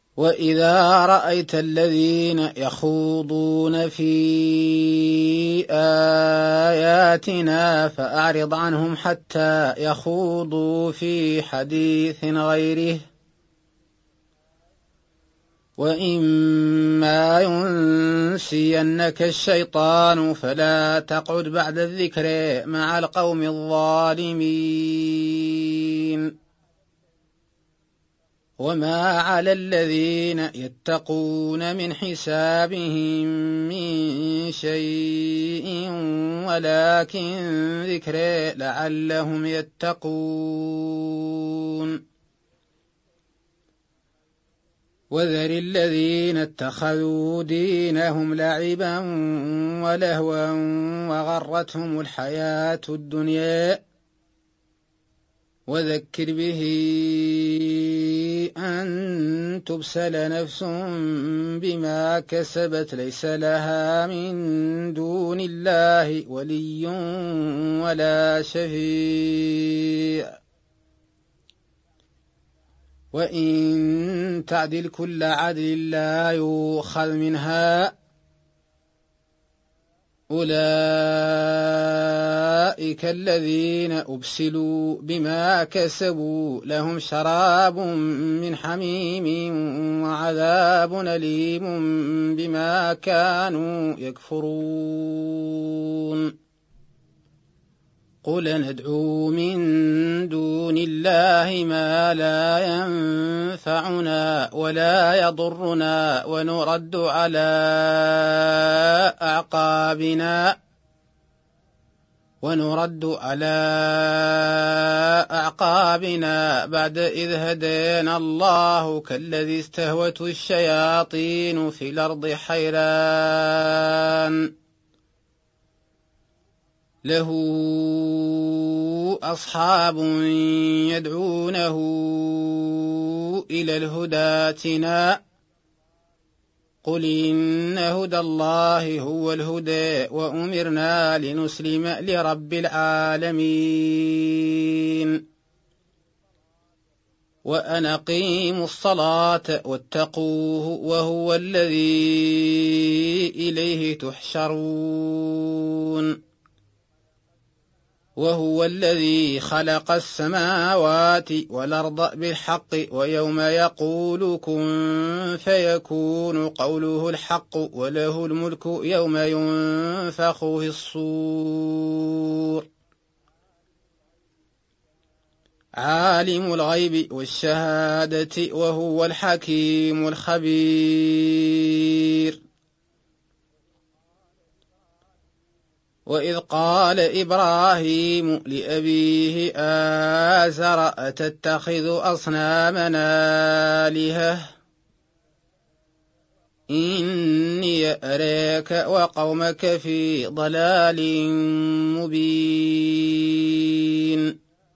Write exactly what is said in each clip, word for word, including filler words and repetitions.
وإذا رأيت الذين يخوضون في آياتنا فأعرض عنهم حتى يخوضوا في حديث غيره، وإما ينسينك الشيطان فلا تقعد بعد الذكر مع القوم الظالمين. وما على الذين يتقون من حسابهم من شيء ولكن ذكر لعلهم يتقون. وذر الذين اتخذوا دينهم لعبا ولهوا وغرتهم الحياة الدنيا، وذكر به أن تبسل نفس بما كسبت ليس لها من دون الله ولي ولا شفيع، وإن تعدل كل عدل لا يؤخذ منها، أولئك الذين أبسلوا بما كسبوا لهم شراب من حميم وعذاب أليم بما كانوا يكفرون. قل ندعو من دون الله ما لا ينفعنا ولا يضرنا ونرد على أعقابنا ونرد على أعقابنا بعد إذ هدانا الله كالذي استهوته الشياطين في الأرض حيران له أصحاب يدعونه إلى الهدى ائتنا، قل إن هدى الله هو الهدى وأمرنا لنسلم لرب العالمين. وأن أقيموا الصلاة واتقوه وهو الذي إليه تحشرون. وهو الذي خلق السماوات والأرض بالحق ويوم يقول كن فيكون قوله الحق وله الملك يوم ينفخ في الصور. عالم الغيب والشهادة وهو الحكيم الخبير. وإذ قال إبراهيم لأبيه آزر أتتخذ أصنامنا آلهة إني أراك وقومك في ضلال مبين.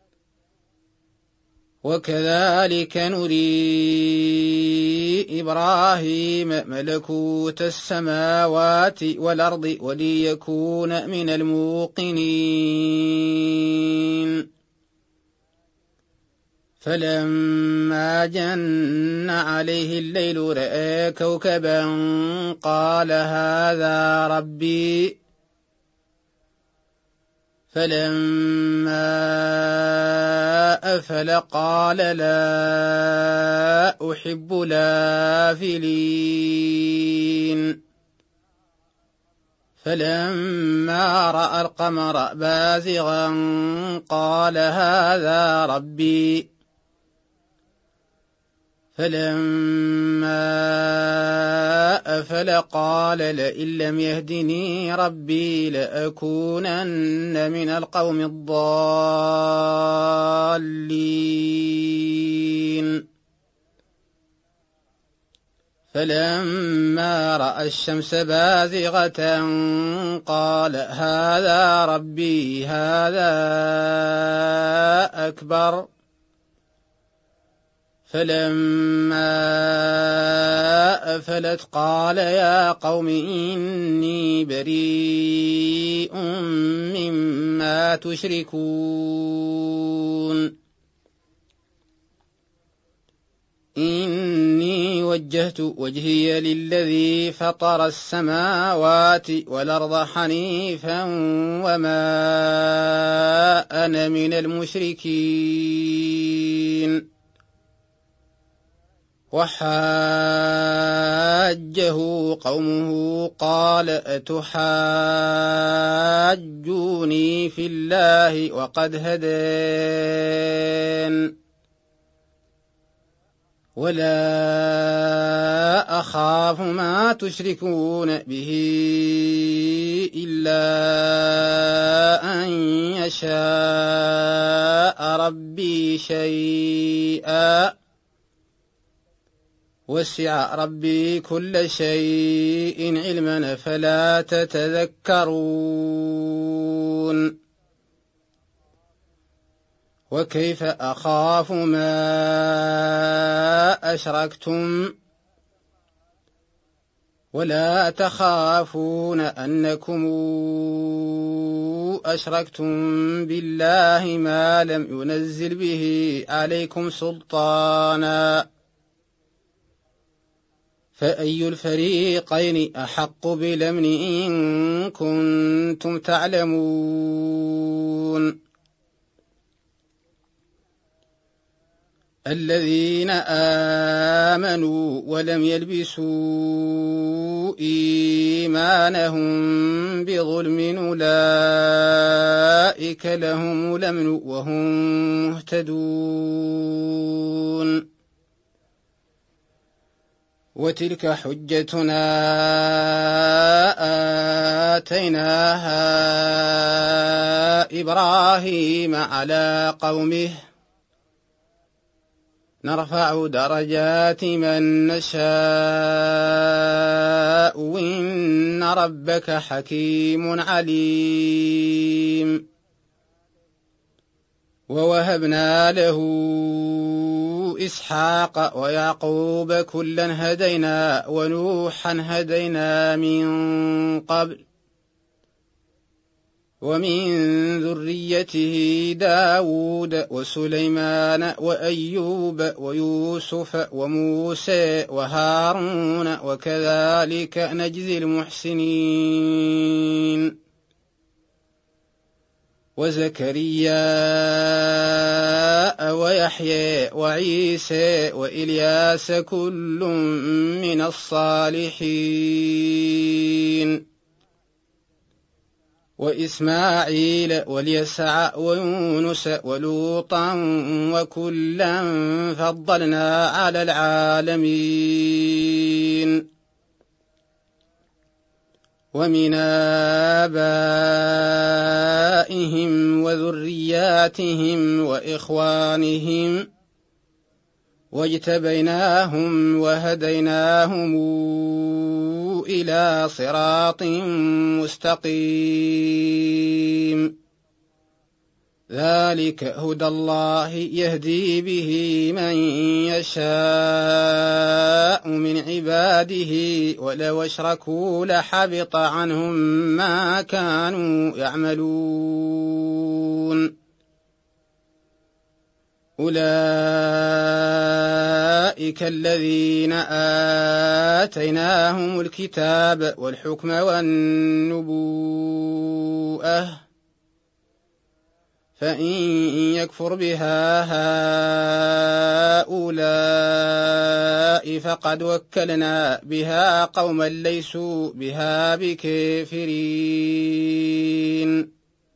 وكذلك نري إبراهيم ملكوت السماوات والأرض وليكون من الموقنين. فلما جن عليه الليل رأى كوكبا قال هذا ربي، فلما أفل قال لا أحب الآفلين. فلما رأى القمر بازغا قال هذا ربي، فلما أفل قال لئن لم يهدني ربي لأكونن من القوم الضالين. فلما رأى الشمس بازغة قال هذا ربي هذا أكبر. فلما أفلت قال يا قوم إني بريء مما تشركون إني وجهت وجهي للذي فطر السماوات والأرض حنيفا وما أنا من المشركين. وحاجه قومه قال أتحاجوني في الله وقد هدان ولا أخاف ما تشركون به إلا أن يشاء ربي شيئا وسع ربي كل شيء علما فلا تتذكرون. وكيف أخاف ما أشركتم ولا تخافون أنكم أشركتم بالله ما لم ينزل به عليكم سلطانا فأي الفريقين أحق بالأمن إن كنتم تعلمون. الذين آمنوا ولم يلبسوا إيمانهم بظلم أولئك لهم الأمن وهم مهتدون. وتلك حجتنا آتيناها إبراهيم على قومه نرفع درجات من نشاء وإن ربك حكيم عليم. ووهبنا له إسحاق ويعقوب كلا هدينا ونوحا هدينا من قبل ومن ذريته داود وسليمان وأيوب ويوسف وموسى وهارون وكذلك نجزي المحسنين. وزكريا ويحيى وعيسى وإلياس كل من الصالحين. وإسماعيل واليسع ويونس ولوطا وكلا فضلنا على العالمين. ومن آبائهم وذرياتهم وإخوانهم واجتبيناهم وهديناهم إلى صراط مستقيم. ذلك هدى الله يهدي به من يشاء من عباده ولو أشركوا لحبط عنهم ما كانوا يعملون. أولئك الذين آتيناهم الكتاب والحكم والنبوءة فإن يكفر بها هؤلاء فقد وكلنا بها قوما ليسوا بها بكافرين.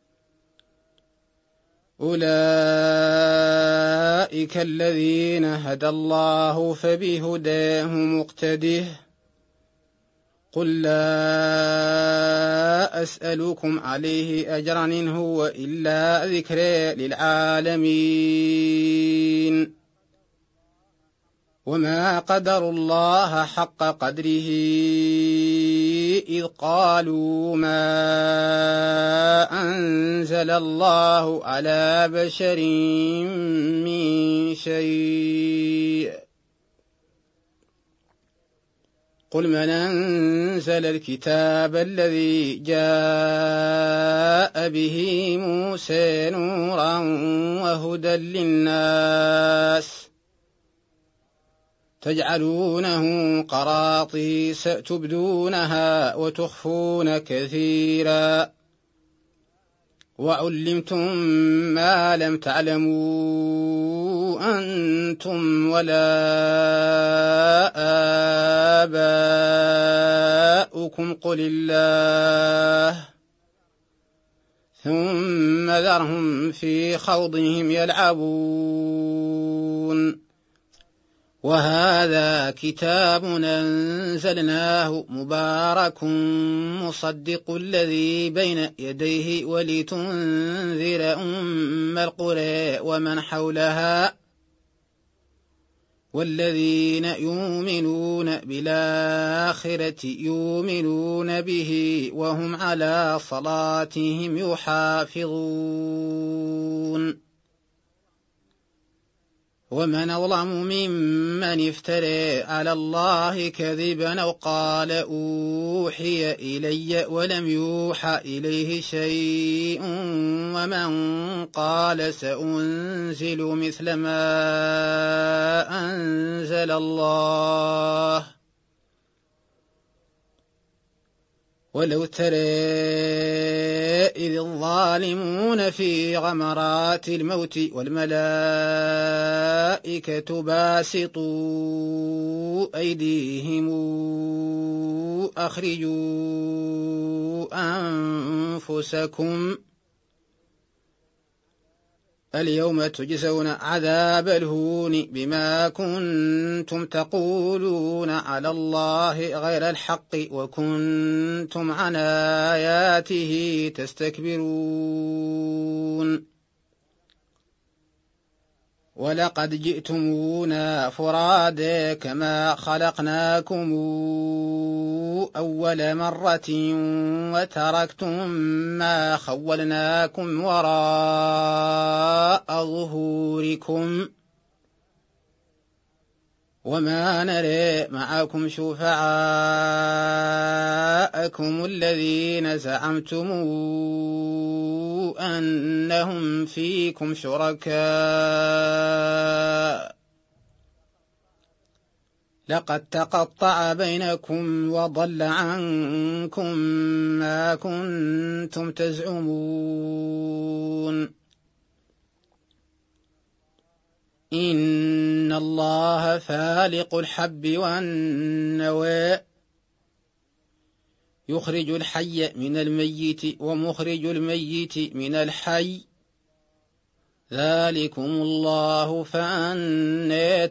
أولئك الذين هدى الله فبهداه مقتده. قل لا أسألكم عليه أجرا إن هو إلا ذكر للعالمين. وما قدروا الله حق قدره إذ قالوا ما أنزل الله على بشر من شيء. قل من أنزل الكتاب الذي جاء به موسى نورا وهدى للناس تجعلونه قراطيس تبدونها وتخفون كثيرا وعلمتم ما لم تعلموا أنتم ولا آباؤكم قل الله ثم ذرهم في خوضهم يلعبون. وهذا كتاب أنزلناه مبارك مصدق الذي بين يديه ولتنذر أم القرى ومن حولها والذين يؤمنون بالآخرة يؤمنون به وهم على صلاتهم يحافظون. ومن أظلم ممن افترى على الله كذبا أو قال أوحي إلي ولم يوحى إليه شيء ومن قال سأنزل مثل ما أنزل الله ولو ترى إذ الظالمون في غمرات الموت والملائكة باسطوا أيديهم أخرجوا أنفسكم اليوم تجزون عذاب الهون بما كنتم تقولون على الله غير الحق وكنتم عن آياته تستكبرون. ولقد جئتمونا فرادا كما خلقناكم أول مرة وتركتم ما خولناكم وراء ظهوركم وما نرى معكم شفعاءكم الذين زعمتم أنهم فيكم شركاء لقد تقطع بينكم وضل عنكم ما كنتم تزعمون. إن الله فالق الحب والنوى يخرج الحي من الميت ومخرج الميت من الحي ذلكم الله فأنى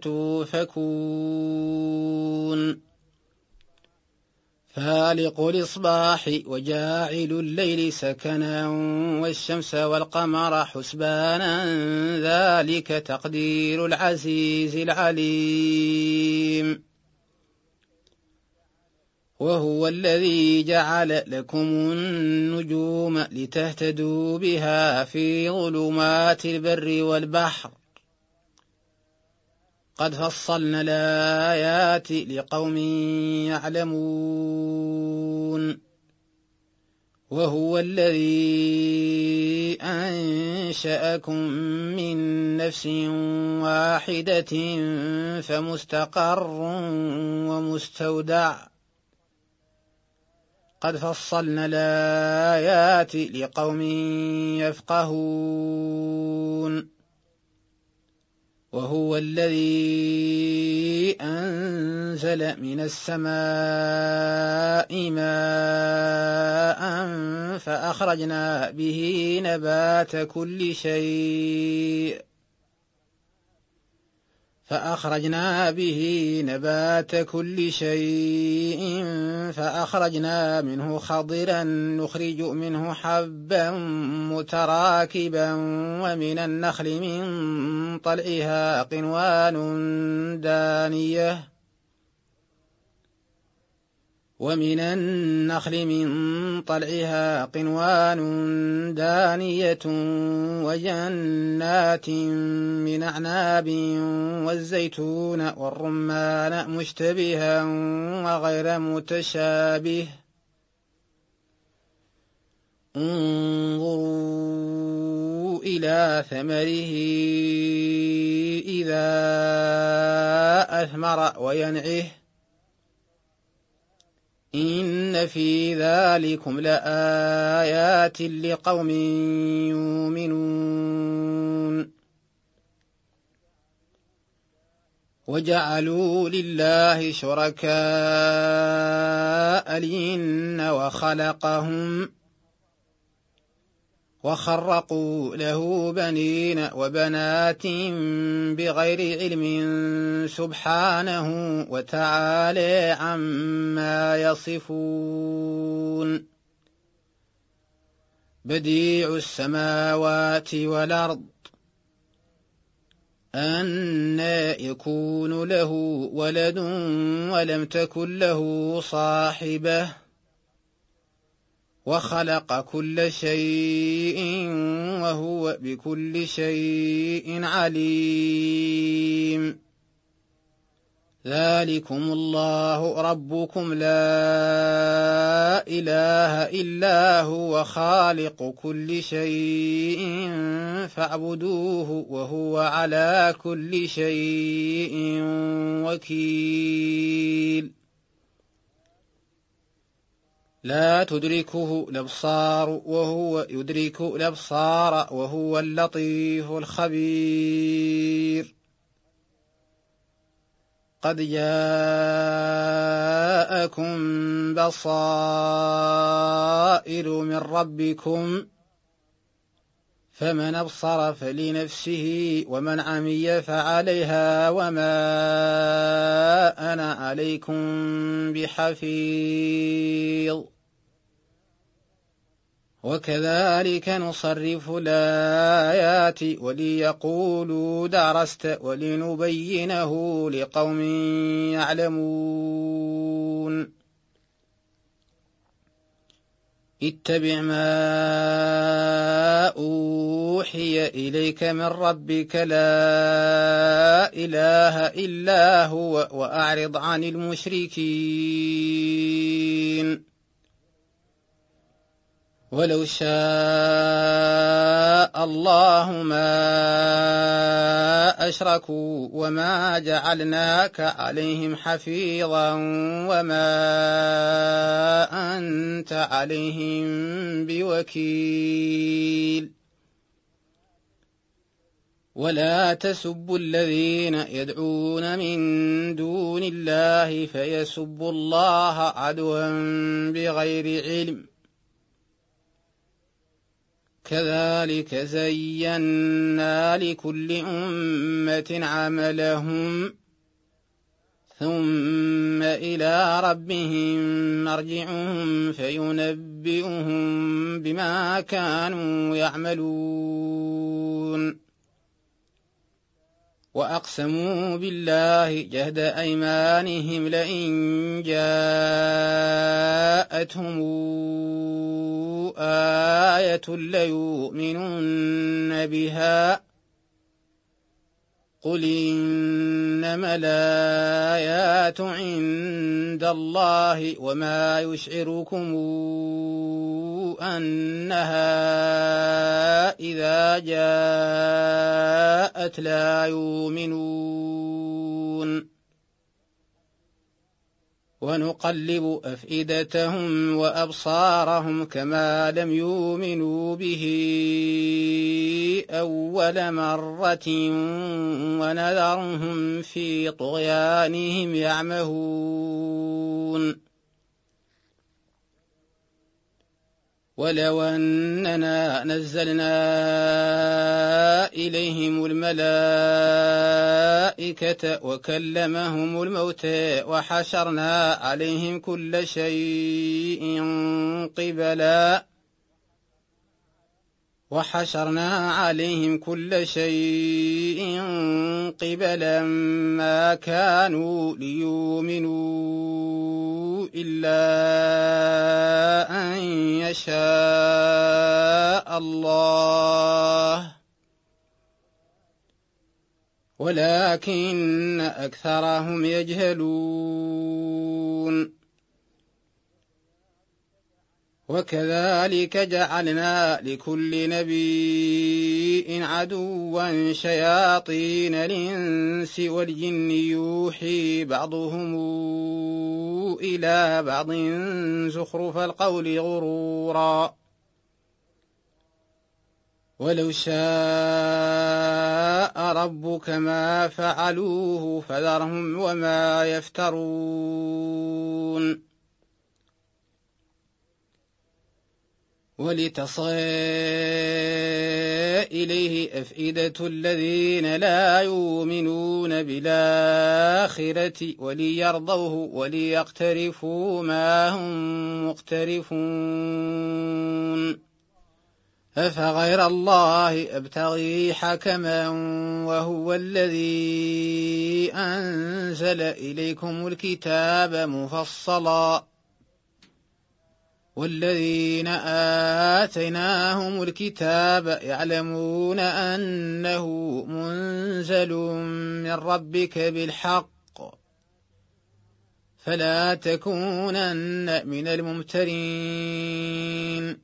تؤفكون. فالق الإصباح وجاعل الليل سكنا والشمس والقمر حسبانا ذلك تقدير العزيز العليم. وهو الذي جعل لكم النجوم لتهتدوا بها في ظلمات البر والبحر قد فصلنا الآيات لقوم يعلمون. وهو الذي أنشأكم من نفس واحدة فمستقر ومستودع قد فصلنا الآيات لقوم يفقهون. وهو الذي أنزل من السماء ماء فأخرجنا به نبات كل شيء فأخرجنا به نبات كل شيء فأخرجنا منه خضرا نخرج منه حبا متراكبا ومن النخل من طلعها قنوان دانية ومن النخل من طلعها قنوان دانية وجنات من أعناب والزيتون والرمان مشتبها وغير متشابه انظروا إلى ثمره إذا أثمر وينعه إن في ذلكم لآيات لقوم يؤمنون وجعلوا لله شركاء الجن وخلقهم وخرقوا له بنين وبنات بغير علم سبحانه وتعالى عما يصفون بديع السماوات والأرض أنى يكون له ولد ولم تكن له صاحبة وخلق كل شيء وهو بكل شيء عليم ذلكم الله ربكم لا إله إلا هو خالق كل شيء فاعبدوه وهو على كل شيء وكيل لا تدركه الأبصار وهو يدرك الأبصار وهو اللطيف الخبير قد جاءكم بصائر من ربكم فمن أبصر فلنفسه ومن عمي فعليها وما أنا عليكم بحفيظ وكذلك نصرف الآيات وليقولوا درست ولنبينه لقوم يعلمون اتبع ما أوحي إليك من ربك لا إله إلا هو وأعرض عن المشركين ولو شاء الله ما أشركوا وما جعلناك عليهم حفيظا وما أنت عليهم بوكيل ولا تسبوا الذين يدعون من دون الله فيسبوا الله عدوا بغير علم كذلك زينا لكل أمة عملهم ثم إلى ربهم مرجعهم فينبئهم بما كانوا يعملون وأقسموا بالله جهد أيمانهم لئن جاءتهم آية ليؤمنن بها قل إنما الآيات عند الله وما يشعركم أنها إذا جاءت لا يؤمنون ونقلب أفئدتهم وأبصارهم كما لم يؤمنوا به أول مرة ونذرهم في طغيانهم يعمهون ولو أننا نزلنا إليهم الملائكة وكلمهم الموتى وحشرنا عليهم كل شيء قبلا وحشرنا عليهم كل شيء قبلا ما كانوا ليؤمنوا إلا أن يشاء الله ولكن أكثرهم يجهلون وكذلك جعلنا لكل نبي عدوا شياطين الإنس والجن يوحي بعضهم إلى بعض زخرف القول غرورا ولو شاء ربك ما فعلوه فذرهم وما يفترون ولتصغى إليه أفئدة الذين لا يؤمنون بالآخرة وليرضوه وليقترفوا ما هم مقترفون أفغير الله أبتغي حكما وهو الذي أنزل إليكم الكتاب مفصلا والذين آتيناهم الكتاب يعلمون أنه منزل من ربك بالحق فلا تكونن من الممترين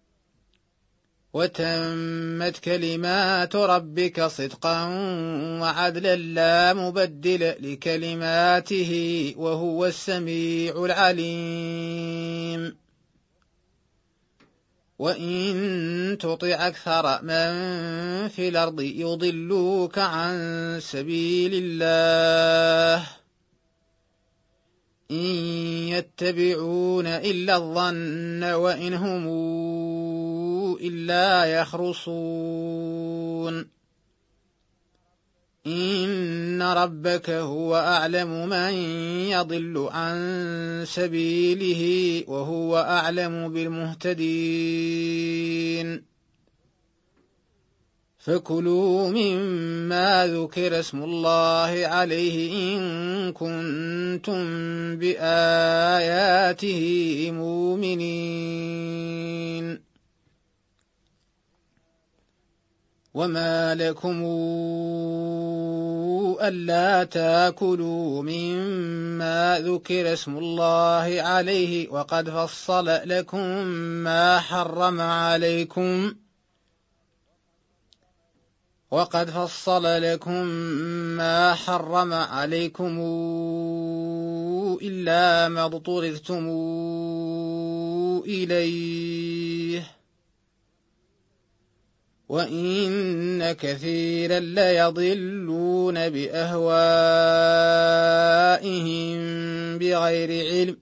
وتمت كلمات ربك صدقا وعدلا لا مبدل لكلماته وهو السميع العليم وإن تطع أكثر من في الأرض يضلوك عن سبيل الله إن يتبعون إلا الظن وإن هم إلا يخرصون إن ربك هو أعلم من يضل عن سبيله وهو أعلم بالمهتدين فكلوا مما ذكر اسم الله عليه إن كنتم بآياته مؤمنين وما لكم ألا تأكلوا مما ذكر اسم الله عليه وقد فصل لكم ما حرم عليكم وقد فصل لكم ما حرم عليكم إلا ما اضطررتم إليه وإن كثيرا ليضلون بأهوائهم بغير علم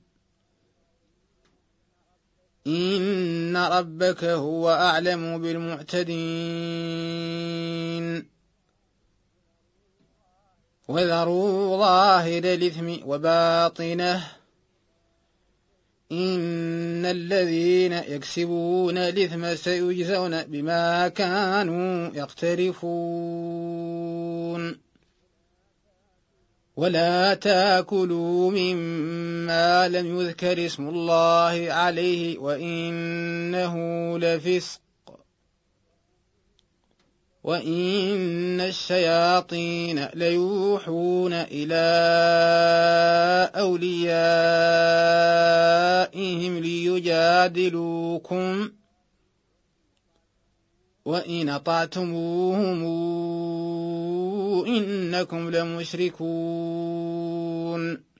إن ربك هو أعلم بالمعتدين وذروا ظاهر الإثم وباطنه إن الذين يكسبون الإثم سيجزون بما كانوا يقترفون ولا تأكلوا مما لم يذكر اسم الله عليه وإنه لفسق وإن الشياطين ليوحون إلى أوليائهم ليجادلوكم وإن أطعتموهم إنكم لمشركون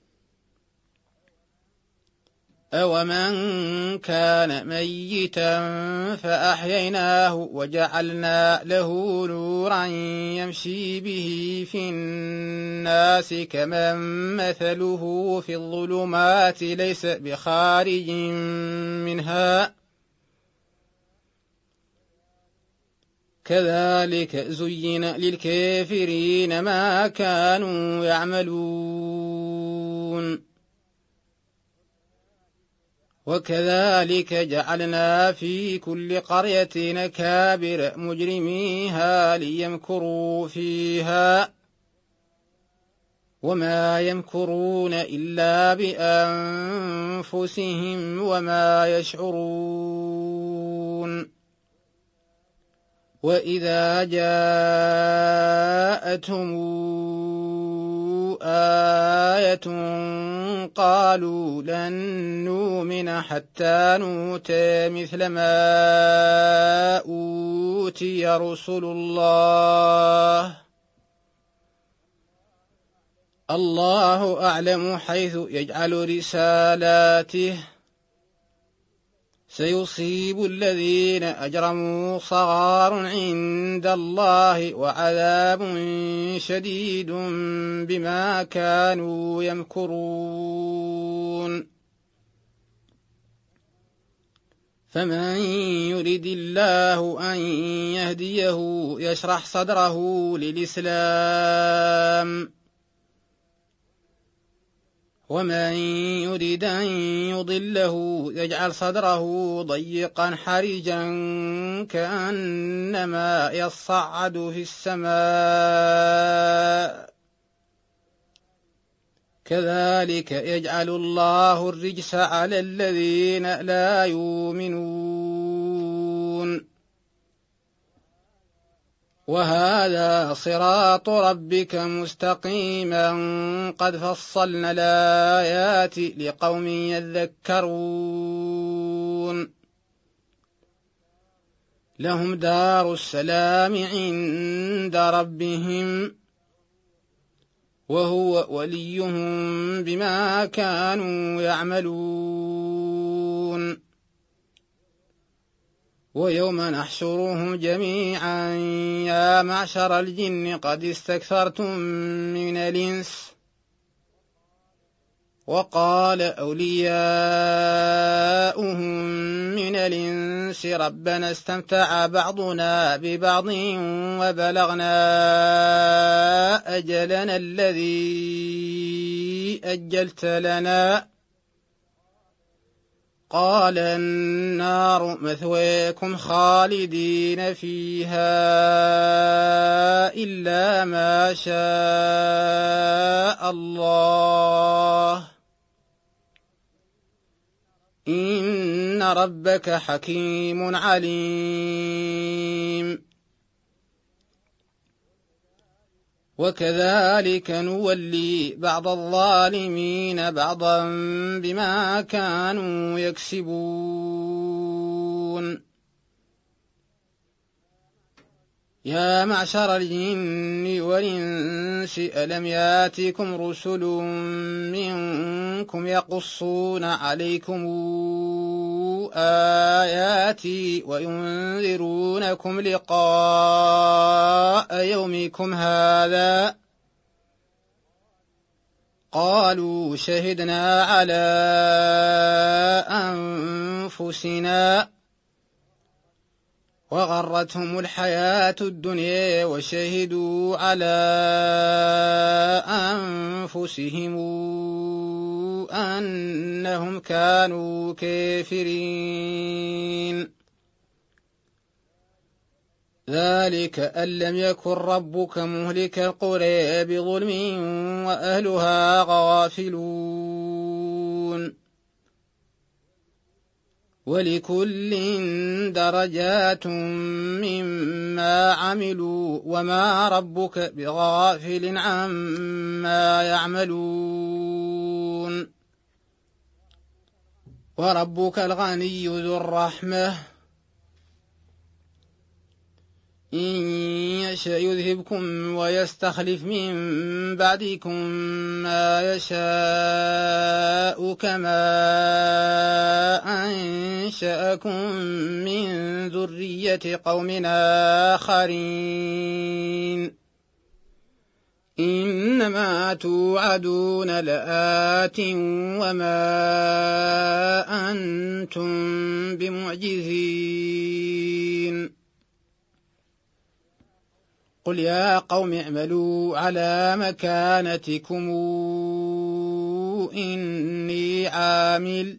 أومن كان ميتا فأحييناه وجعلنا له نورا يمشي به في الناس كمن مثله في الظلمات ليس بخارج منها كذلك زين للكافرين ما كانوا يعملون وكذلك جعلنا في كل قرية أكابر مجرميها ليمكروا فيها وما يمكرون إلا بأنفسهم وما يشعرون وإذا جاءتهم آية قالوا لن نؤمن حتى نؤتى مثل ما أوتي رسل الله الله أعلم حيث يجعل رسالاته سيصيب الذين أجرموا صغار عند الله وعذاب شديد بما كانوا يمكرون فمن يرد الله أن يهديه يشرح صدره للإسلام ومن يريد أن يضله يجعل صدره ضيقا حرجا كأنما يصعد في السماء كذلك يجعل الله الرجس على الذين لا يؤمنون وهذا صراط ربك مستقيما قد فصلنا الآيات لقوم يذكرون لهم دار السلام عند ربهم وهو وليهم بما كانوا يعملون ويوم نحشرهم جميعا يا معشر الجن قد استكثرتم من الإنس وقال أولياؤهم من الإنس ربنا استمتع بعضنا ببعض وبلغنا أجلنا الذي أجلت لنا قال النار مثواكم خالدين فيها إلا ما شاء الله إن ربك حكيم عليم وكذلك نولي بعض الظالمين بعضا بما كانوا يكسبون يا معشر الجن والإنس ألم ياتكم رسل منكم يقصون عليكم آياتي وينذرونكم لقاء يومكم هذا قالوا شهدنا على أنفسنا وغرتهم الحياة الدنيا وشهدوا على أنفسهم أنهم كانوا كافرين ذلك أن لم يكن ربك مهلك القرى بظلم وأهلها غافلون ولكل درجات مما عملوا وما ربك بغافل عما يعملون وربك الغني ذو الرحمة إن يشأ يذهبكم ويستخلف من بعدكم ما يشاء كما أنشأكم من ذرية قوم آخرين إنما توعدون لآت وما أنتم بمعجزين قل يا قوم اعملوا على مكانتكم إني عامل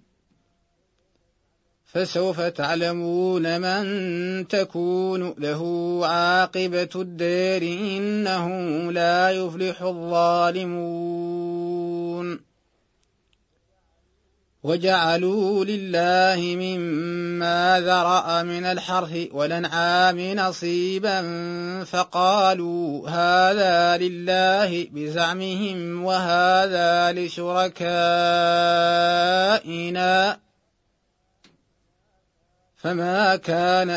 فسوف تعلمون من تكون له عاقبة الدار إنه لا يفلح الظالمون وجعلوا لله مما ذرأ من الحرث والأنعام نصيبا فقالوا هذا لله بزعمهم وهذا لشركائنا فما كان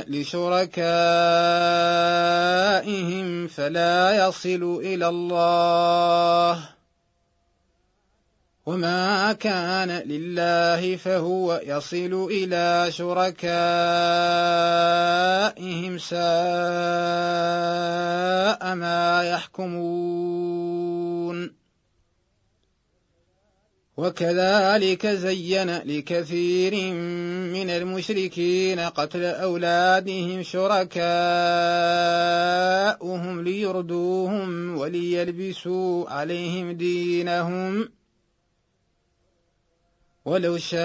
لشركائهم فلا يصل إلى الله وما كان لله فهو يصل إلى شركائهم ساء ما يحكمون. وكذلك زين لكثير من المشركين قتل أولادهم شركاؤهم ليردوهم وليلبسوا عليهم دينهم ولو شاء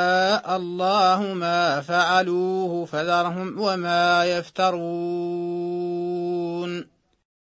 الله ما فعلوه فذرهم وما يفترون.